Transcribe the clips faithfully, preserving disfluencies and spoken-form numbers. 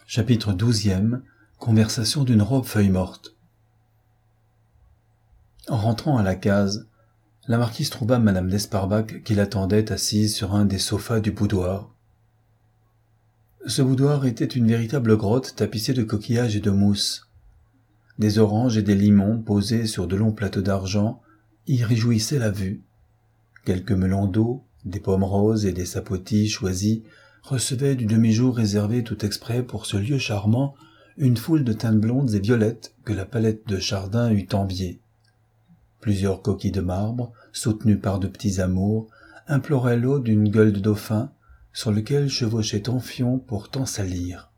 Chapitre douzième. Conversation d'une robe feuille morte. En rentrant à la case, la marquise trouva madame d'Esparbac qui l'attendait assise sur un des sofas du boudoir. Ce boudoir était une véritable grotte tapissée de coquillages et de mousse. Des oranges et des limons posés sur de longs plateaux d'argent y réjouissaient la vue. Quelques melons d'eau, des pommes roses et des sapotis choisis recevaient du demi-jour réservé tout exprès pour ce lieu charmant une foule de teintes blondes et violettes que la palette de Chardin eût enviées. Plusieurs coquilles de marbre, soutenues par de petits amours, imploraient l'eau d'une gueule de dauphin sur lequel chevauchait Amphion pourtant salir.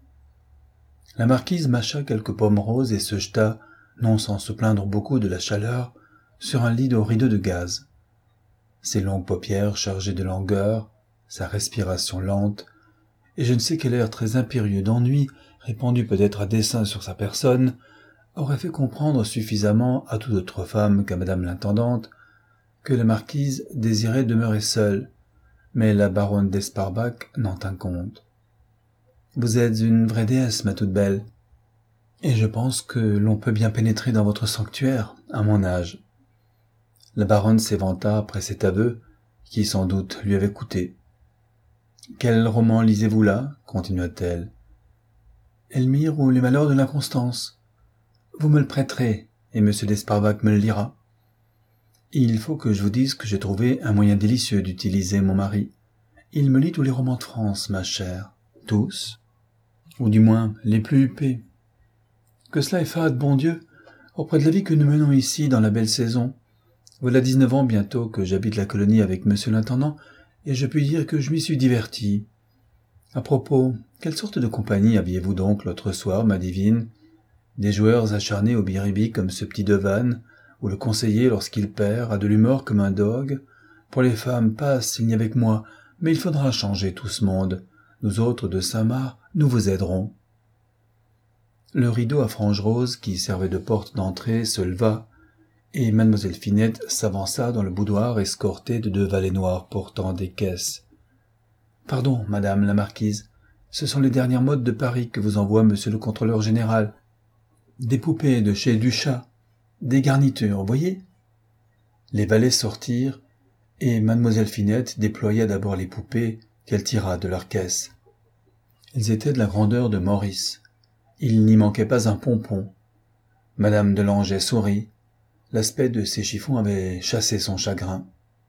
La marquise mâcha quelques pommes roses et se jeta, non sans se plaindre beaucoup de la chaleur, sur un lit aux rideaux de gaze. Ses longues paupières chargées de langueur, sa respiration lente, et je ne sais quel air très impérieux d'ennui, répandu peut-être à dessein sur sa personne, aurait fait comprendre suffisamment à toute autre femme qu'à madame l'intendante que la marquise désirait demeurer seule, mais la baronne d'Esparbac n'en tint compte. « Vous êtes une vraie déesse, ma toute belle, et je pense que l'on peut bien pénétrer dans votre sanctuaire, à mon âge. » La baronne s'éventa après cet aveu, qui sans doute lui avait coûté. « Quel roman lisez-vous là ?» continua-t-elle. « Elmire ou les malheurs de l'inconstance. Vous me le prêterez, et M. d'Esparbac me le lira. Il faut que je vous dise que j'ai trouvé un moyen délicieux d'utiliser mon mari. Il me lit tous les romans de France, ma chère. Tous, ou du moins les plus huppés. Que cela est fade, bon Dieu, auprès de la vie que nous menons ici dans la belle saison. Voilà dix-neuf ans bientôt que j'habite la colonie avec monsieur l'intendant, et je puis dire que je m'y suis diverti. À propos, quelle sorte de compagnie aviez-vous donc l'autre soir, ma divine? Des joueurs acharnés au biribi comme ce petit Devanne, ou le conseiller, lorsqu'il perd, a de l'humeur comme un dogue. Pour les femmes, passe, il n'y avait que moi, mais il faudra changer tout ce monde. Nous autres de Saint-Marc, nous vous aiderons. Le rideau à franges roses qui servait de porte d'entrée se leva, et mademoiselle Finette s'avança dans le boudoir escortée de deux valets noirs portant des caisses. « Pardon, madame la marquise, ce sont les dernières modes de Paris que vous envoie monsieur le contrôleur général. Des poupées de chez Duchat, des garnitures, voyez ?» Les valets sortirent, et mademoiselle Finette déploya d'abord les poupées qu'elle tira de leur caisse. Elles étaient de la grandeur de Maurice. Il n'y manquait pas un pompon. Madame de Langeais sourit. L'aspect de ces chiffons avait chassé son chagrin.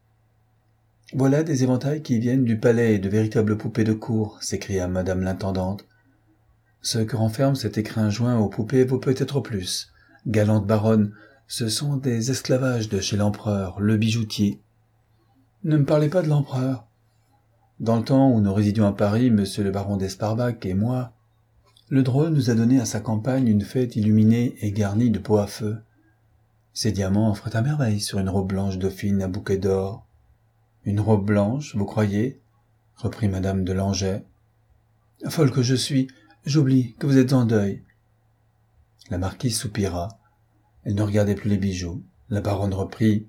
« Voilà des éventails qui viennent du palais et de véritables poupées de cour » s'écria madame l'intendante. « Ce que renferme cet écrin joint aux poupées vaut peut-être plus. Galante baronne, ce sont des esclavages de chez l'empereur, le bijoutier. »« Ne me parlez pas de l'empereur. Dans le temps où nous résidions à Paris, monsieur le baron d'Esparbac et moi, le drôle nous a donné à sa campagne une fête illuminée et garnie de pots à feu. Ces diamants feraient à merveille sur une robe blanche dauphine à bouquet d'or. »« Une robe blanche, vous croyez ?» reprit madame de Langeais. « Folle que je suis, j'oublie que vous êtes en deuil. » La marquise soupira. Elle ne regardait plus les bijoux. La baronne reprit.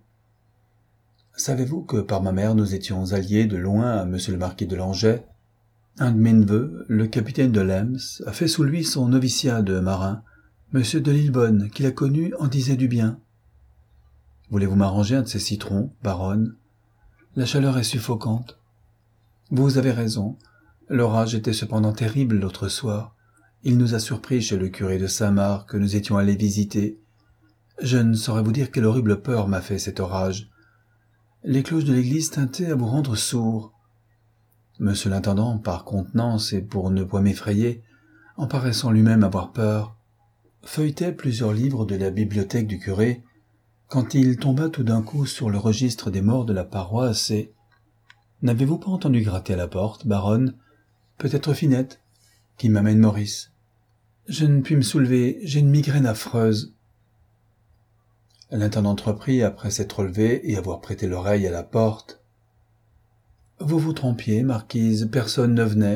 « Savez-vous que par ma mère nous étions alliés de loin à monsieur le marquis de Langeais? Un de mes neveux, le capitaine de l'Ems, a fait sous lui son noviciat de marin. Monsieur de Lillebonne, qui l'a connu, en disait du bien. Voulez-vous m'arranger un de ces citrons, baronne? La chaleur est suffocante. Vous avez raison. L'orage était cependant terrible l'autre soir. Il nous a surpris chez le curé de Saint-Marc que nous étions allés visiter. Je ne saurais vous dire quelle horrible peur m'a fait cet orage. Les cloches de l'église tintaient à vous rendre sourd. Monsieur l'intendant, par contenance et pour ne point m'effrayer, en paraissant lui-même avoir peur, feuilletait plusieurs livres de la bibliothèque du curé, quand il tomba tout d'un coup sur le registre des morts de la paroisse et... « N'avez-vous pas entendu gratter à la porte, baronne? Peut-être Finette, qui m'amène Maurice. Je ne puis me soulever, j'ai une migraine affreuse. » L'intendant reprit après s'être relevé et avoir prêté l'oreille à la porte. « Vous vous trompiez, marquise, personne ne venait. »«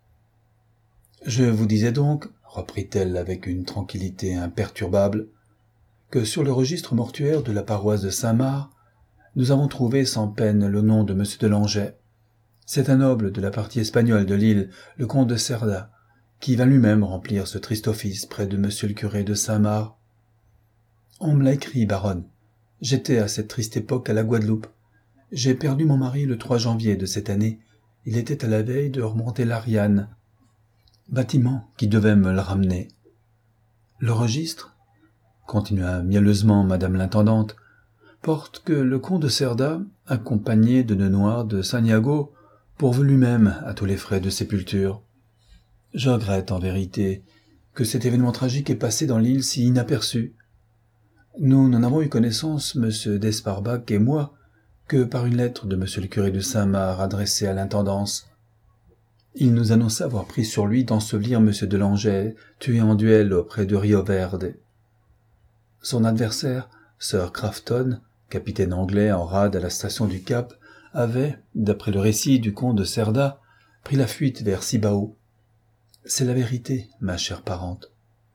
Je vous disais donc, reprit-elle avec une tranquillité imperturbable, que sur le registre mortuaire de la paroisse de Saint-Marc, nous avons trouvé sans peine le nom de monsieur de Langeais. C'est un noble de la partie espagnole de l'île, le comte de Cerda, qui vint lui-même remplir ce triste office près de monsieur le curé de Saint-Marc. On me l'a écrit, baronne. J'étais à cette triste époque à la Guadeloupe. J'ai perdu mon mari le trois janvier de cette année. Il était à la veille de remonter l'Ariane, bâtiment qui devait me le ramener. Le registre, continua mielleusement madame l'intendante, porte que le comte de Cerda, accompagné de nœuds noirs de Saint-Niago, pourvu lui-même à tous les frais de sépulture. Je regrette en vérité que cet événement tragique ait passé dans l'île si inaperçu. Nous n'en avons eu connaissance, monsieur d'Esparbac et moi, que par une lettre de monsieur le curé de Saint-Marc adressée à l'intendance. Il nous annonça avoir pris sur lui d'ensevelir monsieur de Langeais, tué en duel auprès de Rio Verde. Son adversaire, Sir Crafton, capitaine anglais en rade à la station du Cap, avait, d'après le récit du comte de Cerda, pris la fuite vers Cibao. C'est la vérité, ma chère parente.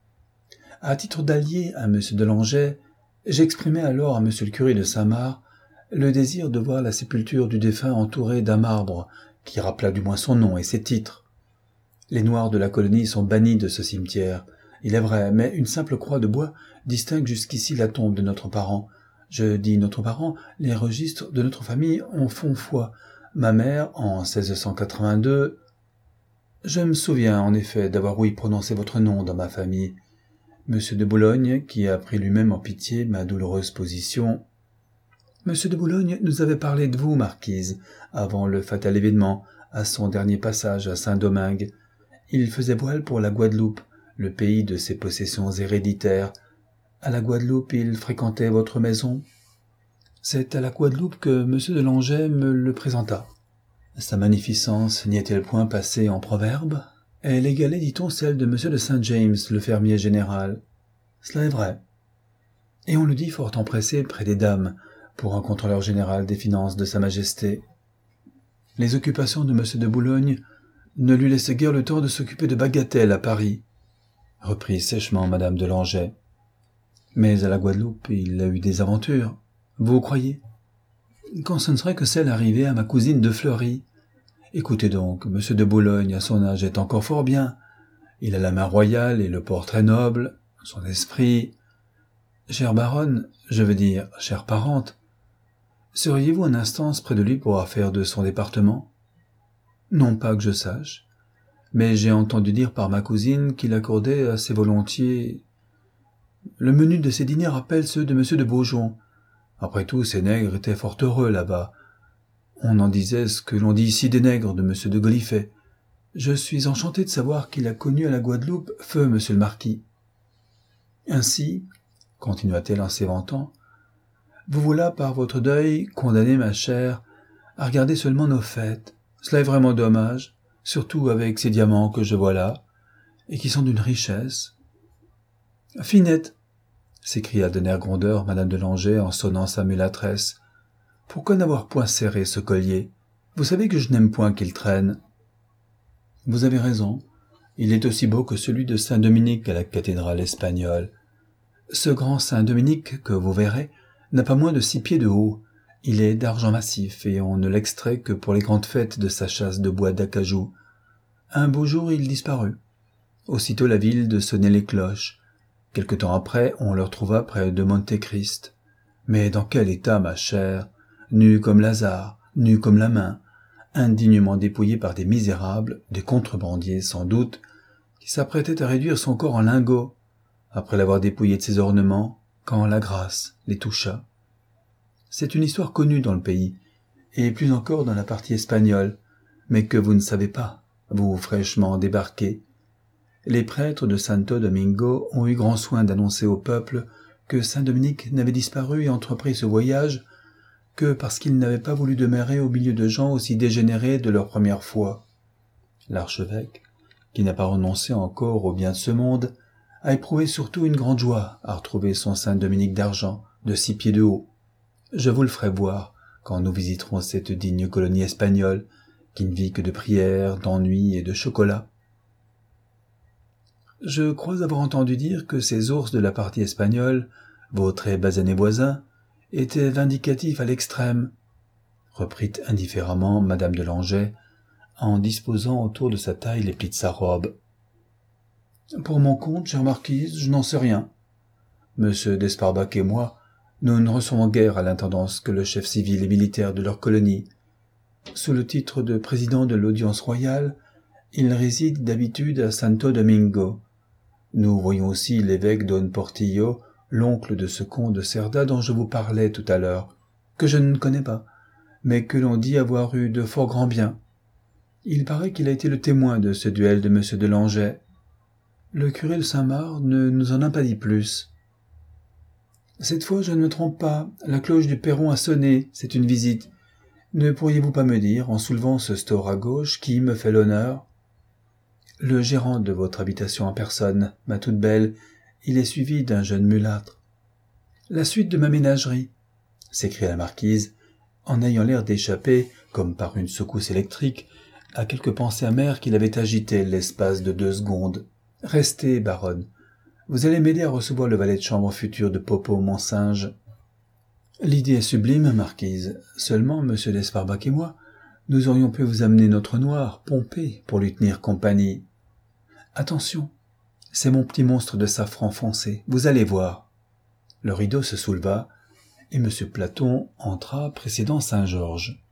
À titre d'allié à monsieur de Langeais, j'exprimai alors à monsieur le curé de Saint-Marc le désir de voir la sépulture du défunt entourée d'un marbre qui rappela du moins son nom et ses titres. Les Noirs de la colonie sont bannis de ce cimetière, il est vrai, mais une simple croix de bois distingue jusqu'ici la tombe de notre parent. Je dis notre parent, les registres de notre famille en font foi. Ma mère, en seize cent quatre-vingt-deux... Je me souviens, en effet, d'avoir ouï prononcer votre nom dans ma famille. Monsieur de Boulogne, qui a pris lui-même en pitié ma douloureuse position. Monsieur de Boulogne nous avait parlé de vous, marquise, avant le fatal événement, à son dernier passage à Saint-Domingue. Il faisait voile pour la Guadeloupe, le pays de ses possessions héréditaires. À la Guadeloupe, il fréquentait votre maison. C'est à la Guadeloupe que monsieur de Langeais me le présenta. Sa magnificence n'y est-elle point passée en proverbe? Elle égalait, dit-on, celle de monsieur de Saint-James, le fermier général. Cela est vrai. Et on le dit fort empressé près des dames, pour un contrôleur général des finances de sa majesté. Les occupations de monsieur de Boulogne ne lui laissaient guère le temps de s'occuper de bagatelles à Paris, reprit sèchement madame de Langeais. Mais à la Guadeloupe, il a eu des aventures. Vous croyez? Quand ce ne serait que celle arrivée à ma cousine de Fleury. Écoutez donc, monsieur de Boulogne, à son âge, est encore fort bien. Il a la main royale et le port très noble, son esprit. Chère baronne, je veux dire, chère parente, seriez-vous un instant près de lui pour affaire de son département? Non pas que je sache, mais j'ai entendu dire par ma cousine qu'il accordait assez volontiers. Le menu de ses dîners rappelle ceux de monsieur de Beaujon. Après tout, ces nègres étaient fort heureux là-bas. On en disait ce que l'on dit ici des nègres de monsieur de Gallifet. Je suis enchanté de savoir qu'il a connu à la Guadeloupe feu monsieur le marquis. Ainsi, continua-t-elle en s'éventant, vous voilà par votre deuil condamnée, ma chère, à regarder seulement nos fêtes. Cela est vraiment dommage, surtout avec ces diamants que je vois là, et qui sont d'une richesse. Finette, s'écria d'un air grondeur madame de Langeais en sonnant sa mulâtresse, pourquoi n'avoir point serré ce collier? Vous savez que je n'aime point qu'il traîne. Vous avez raison, il est aussi beau que celui de Saint-Dominique à la cathédrale espagnole. Ce grand Saint-Dominique que vous verrez n'a pas moins de six pieds de haut. Il est d'argent massif et on ne l'extrait que pour les grandes fêtes de sa chasse de bois d'acajou. Un beau jour, il disparut. Aussitôt la ville de sonner les cloches. Quelque temps après, on le retrouva près de Monte-Christ. Mais dans quel état, ma chère? Nu comme Lazare, nu comme la main, indignement dépouillé par des misérables, des contrebandiers sans doute, qui s'apprêtaient à réduire son corps en lingots, après l'avoir dépouillé de ses ornements, quand la grâce les toucha. C'est une histoire connue dans le pays, et plus encore dans la partie espagnole, mais que vous ne savez pas, vous fraîchement débarqués. Les prêtres de Santo Domingo ont eu grand soin d'annoncer au peuple que Saint-Dominique n'avait disparu et entrepris ce voyage que parce qu'il n'avait pas voulu demeurer au milieu de gens aussi dégénérés de leur première foi. L'archevêque, qui n'a pas renoncé encore au bien de ce monde, a éprouvé surtout une grande joie à retrouver son Saint-Dominique d'argent, de six pieds de haut. Je vous le ferai voir quand nous visiterons cette digne colonie espagnole, qui ne vit que de prières, d'ennuis et de chocolat. Je crois avoir entendu dire que ces ours de la partie espagnole, vos très basanés voisins, étaient vindicatifs à l'extrême, reprit indifféremment madame de Langeais, en disposant autour de sa taille les plis de sa robe. Pour mon compte, chère marquise, je n'en sais rien. Monsieur d'Esparbach et moi, nous ne recevons guère à l'intendance que le chef civil et militaire de leur colonie. Sous le titre de président de l'audience royale, il réside d'habitude à Santo Domingo. Nous voyons aussi l'évêque Don Portillo, l'oncle de ce comte de Cerda dont je vous parlais tout à l'heure, que je ne connais pas, mais que l'on dit avoir eu de fort grands biens. Il paraît qu'il a été le témoin de ce duel de Monsieur de Langeais. Le curé de Saint-Marc ne nous en a pas dit plus. Cette fois, je ne me trompe pas, la cloche du perron a sonné, c'est une visite. Ne pourriez-vous pas me dire, en soulevant ce store à gauche, qui me fait l'honneur ? Le gérant de votre habitation en personne, ma toute belle, il est suivi d'un jeune mulâtre. La suite de ma ménagerie, s'écria la marquise, en ayant l'air d'échapper, comme par une secousse électrique, à quelque pensée amère qui l'avait agitée l'espace de deux secondes. Restez, baronne. Vous allez m'aider à recevoir le valet de chambre futur de Popo, mon singe. L'idée est sublime, marquise. Seulement, monsieur d'Esparbach et moi, nous aurions pu vous amener notre noir, Pompée, pour lui tenir compagnie. Attention, c'est mon petit monstre de safran foncé, vous allez voir. Le rideau se souleva, et monsieur Platon entra précédant Saint-Georges.